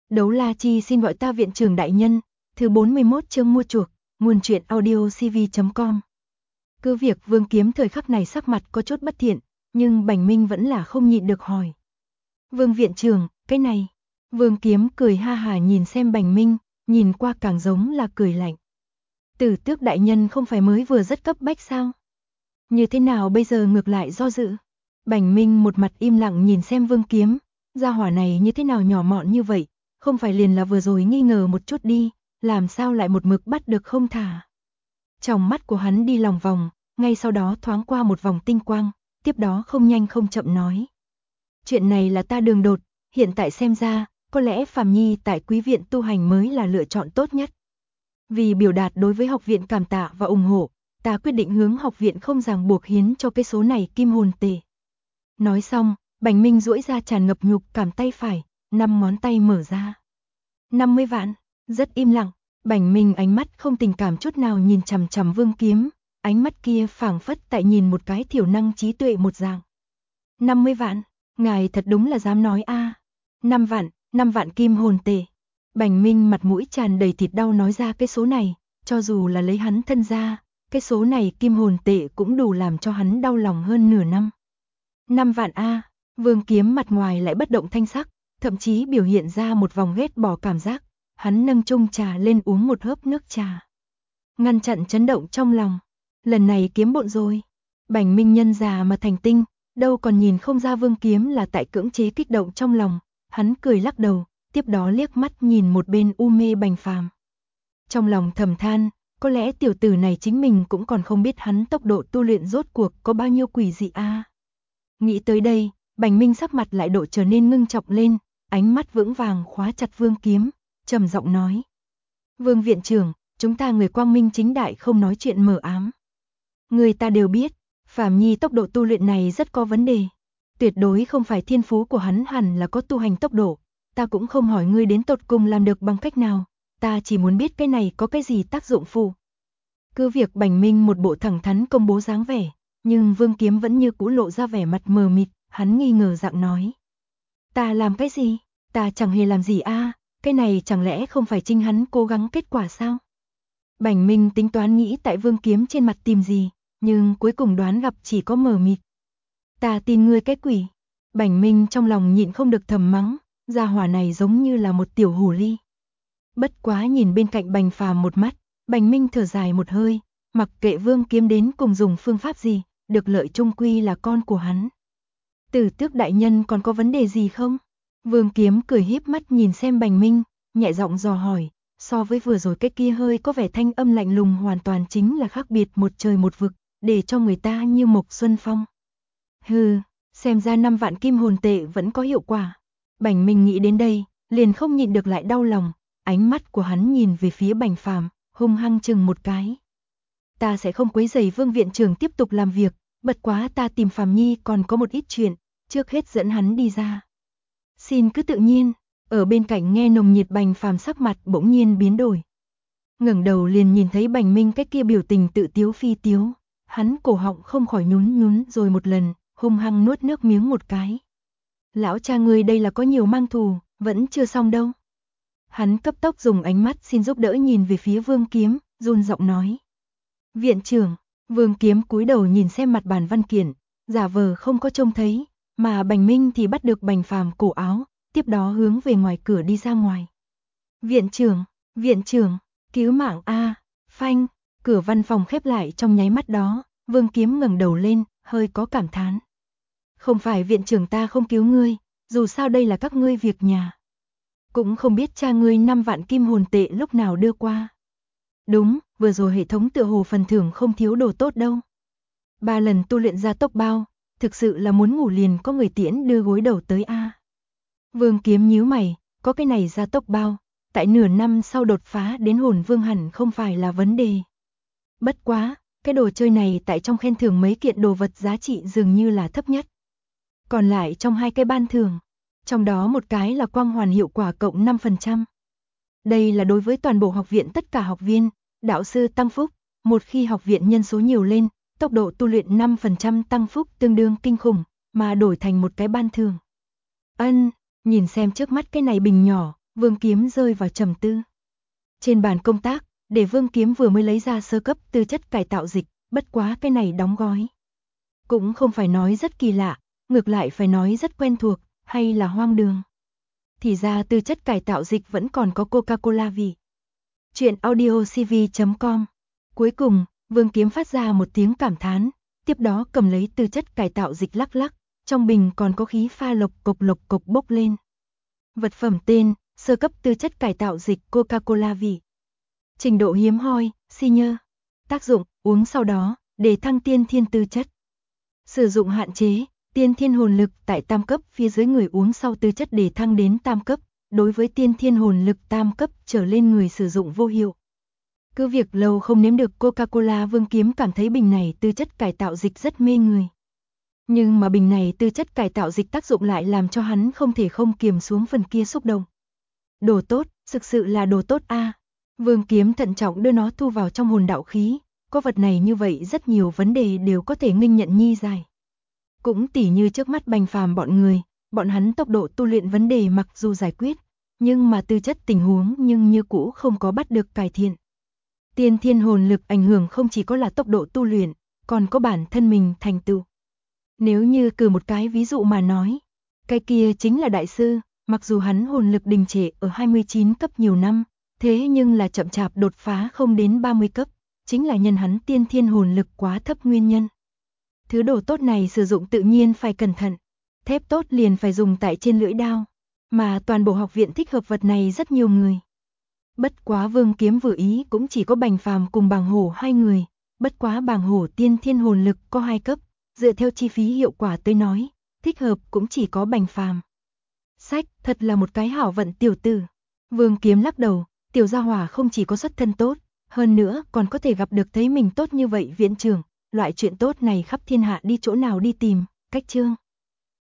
Đấu La Chi xin gọi ta viện trưởng đại nhân, thứ 41 chương mua chuộc, nguồn truyện audio cv.com. Cứ việc Vương Kiếm thời khắc này sắc mặt có chút bất thiện, nhưng Bành Minh vẫn là không nhịn được hỏi. Vương viện trưởng, cái này. Vương Kiếm cười ha hà nhìn xem Bành Minh, nhìn qua càng giống là cười lạnh. Tử Tước đại nhân không phải mới vừa rất cấp bách sao? Như thế nào bây giờ ngược lại do dự? Bành Minh một mặt im lặng nhìn xem Vương Kiếm, gia hỏa này như thế nào nhỏ mọn như vậy, không phải liền là vừa rồi nghi ngờ một chút đi, làm sao lại một mực bắt được không thả. Trong mắt của hắn đi lòng vòng, ngay sau đó thoáng qua một vòng tinh quang, tiếp đó không nhanh không chậm nói. Chuyện này là ta đường đột, hiện tại xem ra, có lẽ Phàm Nhi tại quý viện tu hành mới là lựa chọn tốt nhất. Vì biểu đạt đối với học viện cảm tạ và ủng hộ, ta quyết định hướng học viện không ràng buộc hiến cho cái số này kim hồn tệ. Nói xong, Bành Minh duỗi ra tràn ngập nhục cảm tay phải, 5 ngón tay mở ra. 50 vạn, rất im lặng, Bành Minh ánh mắt không tình cảm chút nào nhìn chằm chằm Vương Kiếm, ánh mắt kia phảng phất tại nhìn một cái thiểu năng trí tuệ một dạng. 50 vạn, ngài thật đúng là dám nói a. 5 vạn kim hồn tệ. Bành Minh mặt mũi tràn đầy thịt đau nói ra cái số này, cho dù là lấy hắn thân ra, cái số này kim hồn tệ cũng đủ làm cho hắn đau lòng hơn nửa năm. 5 vạn a, Vương Kiếm mặt ngoài lại bất động thanh sắc, thậm chí biểu hiện ra một vòng ghét bỏ cảm giác, hắn nâng chung trà lên uống một hớp nước trà. Ngăn chặn chấn động trong lòng, lần này kiếm bộn rồi. Bành Minh nhân già mà thành tinh, đâu còn nhìn không ra Vương Kiếm là tại cưỡng chế kích động trong lòng, hắn cười lắc đầu, tiếp đó liếc mắt nhìn một bên u mê Bành Phàm. Trong lòng thầm than, có lẽ tiểu tử này chính mình cũng còn không biết hắn tốc độ tu luyện rốt cuộc có bao nhiêu quỷ dị a. Nghĩ tới đây, Bành Minh sắc mặt lại độ trở nên ngưng trọng lên, ánh mắt vững vàng khóa chặt Vương Kiếm, trầm giọng nói. Vương viện trưởng, chúng ta người quang minh chính đại không nói chuyện mờ ám. Người ta đều biết, Phàm Nhi tốc độ tu luyện này rất có vấn đề. Tuyệt đối không phải thiên phú của hắn hẳn là có tu hành tốc độ, ta cũng không hỏi ngươi đến tột cùng làm được bằng cách nào, ta chỉ muốn biết cái này có cái gì tác dụng phụ. Cứ việc Bành Minh một bộ thẳng thắn công bố dáng vẻ, nhưng Vương Kiếm vẫn như cũ lộ ra vẻ mặt mờ mịt, hắn nghi ngờ dạng nói. Ta làm cái gì? Ta chẳng hề làm gì a, cái này chẳng lẽ không phải chính hắn cố gắng kết quả sao? Bành Minh tính toán nghĩ tại Vương Kiếm trên mặt tìm gì, nhưng cuối cùng đoán gặp chỉ có mờ mịt. Ta tin ngươi cái quỷ. Bành Minh trong lòng nhịn không được thầm mắng, gia hỏa này giống như là một tiểu hồ ly. Bất quá nhìn bên cạnh Bành Phàm một mắt, Bành Minh thở dài một hơi, mặc kệ Vương Kiếm đến cùng dùng phương pháp gì, được lợi chung quy là con của hắn. Tử Tước đại nhân còn có vấn đề gì không? Vương Kiếm cười híp mắt nhìn xem Bành Minh, nhẹ giọng dò hỏi, so với vừa rồi cái kia hơi có vẻ thanh âm lạnh lùng hoàn toàn chính là khác biệt một trời một vực, để cho người ta như Mộc Xuân Phong. Hừ, xem ra 5 vạn kim hồn tệ vẫn có hiệu quả. Bành Minh nghĩ đến đây, liền không nhịn được lại đau lòng, ánh mắt của hắn nhìn về phía Bành Phàm, hung hăng chừng một cái. Ta sẽ không quấy rầy Vương viện trưởng tiếp tục làm việc, bất quá ta tìm Phàm Nhi còn có một ít chuyện, trước hết dẫn hắn đi ra. Xin cứ tự nhiên. Ở bên cạnh nghe nồng nhiệt Bành Phàm sắc mặt bỗng nhiên biến đổi. Ngẩng đầu liền nhìn thấy Bành Minh cái kia biểu tình tự tiếu phi tiếu, hắn cổ họng không khỏi nhún nhún rồi một lần, hung hăng nuốt nước miếng một cái. Lão cha ngươi đây là có nhiều mang thù, vẫn chưa xong đâu. Hắn cấp tốc dùng ánh mắt xin giúp đỡ nhìn về phía Vương Kiếm, run giọng nói. Viện trưởng, Vương Kiếm cúi đầu nhìn xem mặt bản văn kiện, giả vờ không có trông thấy, mà Bành Minh thì bắt được Bành Phàm cổ áo, tiếp đó hướng về ngoài cửa đi ra ngoài. Viện trưởng, cứu mạng a, phanh, cửa văn phòng khép lại trong nháy mắt đó, Vương Kiếm ngẩng đầu lên, hơi có cảm thán. Không phải viện trưởng ta không cứu ngươi, dù sao đây là các ngươi việc nhà. Cũng không biết cha ngươi 5 vạn kim hồn tệ lúc nào đưa qua. Đúng, vừa rồi hệ thống tựa hồ phần thưởng không thiếu đồ tốt đâu. 3 lần tu luyện ra tốc bao, thực sự là muốn ngủ liền có người tiễn đưa gối đầu tới a. Vương Kiếm nhíu mày, có cái này ra tốc bao, tại nửa năm sau đột phá đến hồn vương hẳn không phải là vấn đề. Bất quá, cái đồ chơi này tại trong khen thưởng mấy kiện đồ vật giá trị dường như là thấp nhất. Còn lại trong 2 cái ban thưởng, trong đó một cái là quang hoàn hiệu quả cộng 5%. Đây là đối với toàn bộ học viện tất cả học viên, đạo sư tăng phúc, một khi học viện nhân số nhiều lên, tốc độ tu luyện 5% tăng phúc tương đương kinh khủng, mà đổi thành một cái ban thưởng. Nhìn xem trước mắt cái này bình nhỏ, Vương Kiếm rơi vào trầm tư. Trên bàn công tác, để Vương Kiếm vừa mới lấy ra sơ cấp tư chất cải tạo dịch, bất quá cái này đóng gói. Cũng không phải nói rất kỳ lạ, ngược lại phải nói rất quen thuộc, hay là hoang đường. Thì ra tư chất cải tạo dịch vẫn còn có Coca-Cola vị. Chuyện audiocv.com. Cuối cùng, Vương Kiếm phát ra một tiếng cảm thán, tiếp đó cầm lấy tư chất cải tạo dịch lắc lắc, trong bình còn có khí pha lộc cộc bốc lên. Vật phẩm tên, sơ cấp tư chất cải tạo dịch Coca-Cola vị. Trình độ hiếm hoi, senior. Tác dụng, uống sau đó, để thăng tiên thiên tư chất. Sử dụng hạn chế, tiên thiên hồn lực tại tam cấp phía dưới người uống sau tư chất để thăng đến tam cấp, đối với tiên thiên hồn lực tam cấp trở lên người sử dụng vô hiệu. Cứ việc lâu không nếm được Coca-Cola, Vương Kiếm cảm thấy bình này tư chất cải tạo dịch rất mê người. Nhưng mà bình này tư chất cải tạo dịch tác dụng lại làm cho hắn không thể không kiềm xuống phần kia xúc động. Đồ tốt, thực sự là đồ tốt a. Vương Kiếm thận trọng đưa nó thu vào trong hồn đạo khí, có vật này như vậy rất nhiều vấn đề đều có thể nghênh nhận nhi giải. Cũng tỉ như trước mắt Bành Phàm bọn người, bọn hắn tốc độ tu luyện vấn đề mặc dù giải quyết, nhưng mà tư chất tình huống nhưng như cũ không có bắt được cải thiện. Tiên thiên hồn lực ảnh hưởng không chỉ có là tốc độ tu luyện, còn có bản thân mình thành tựu. Nếu như cử một cái ví dụ mà nói, cái kia chính là đại sư, mặc dù hắn hồn lực đình trệ ở 29 cấp nhiều năm, thế nhưng là chậm chạp đột phá không đến 30 cấp, chính là nhân hắn tiên thiên hồn lực quá thấp nguyên nhân. Thứ đồ tốt này sử dụng tự nhiên phải cẩn thận, thép tốt liền phải dùng tại trên lưỡi đao, mà toàn bộ học viện thích hợp vật này rất nhiều người. Bất quá Vương Kiếm vừa ý cũng chỉ có Bành Phàm cùng Bàng Hổ hai người, bất quá Bàng Hổ tiên thiên hồn lực có 2 cấp, dựa theo chi phí hiệu quả tới nói, thích hợp cũng chỉ có Bành Phàm. Sách, thật là một cái hảo vận tiểu tử. Vương Kiếm lắc đầu, tiểu gia hỏa không chỉ có xuất thân tốt, hơn nữa còn có thể gặp được thấy mình tốt như vậy viện trưởng, loại chuyện tốt này khắp thiên hạ đi chỗ nào đi tìm, cách chương.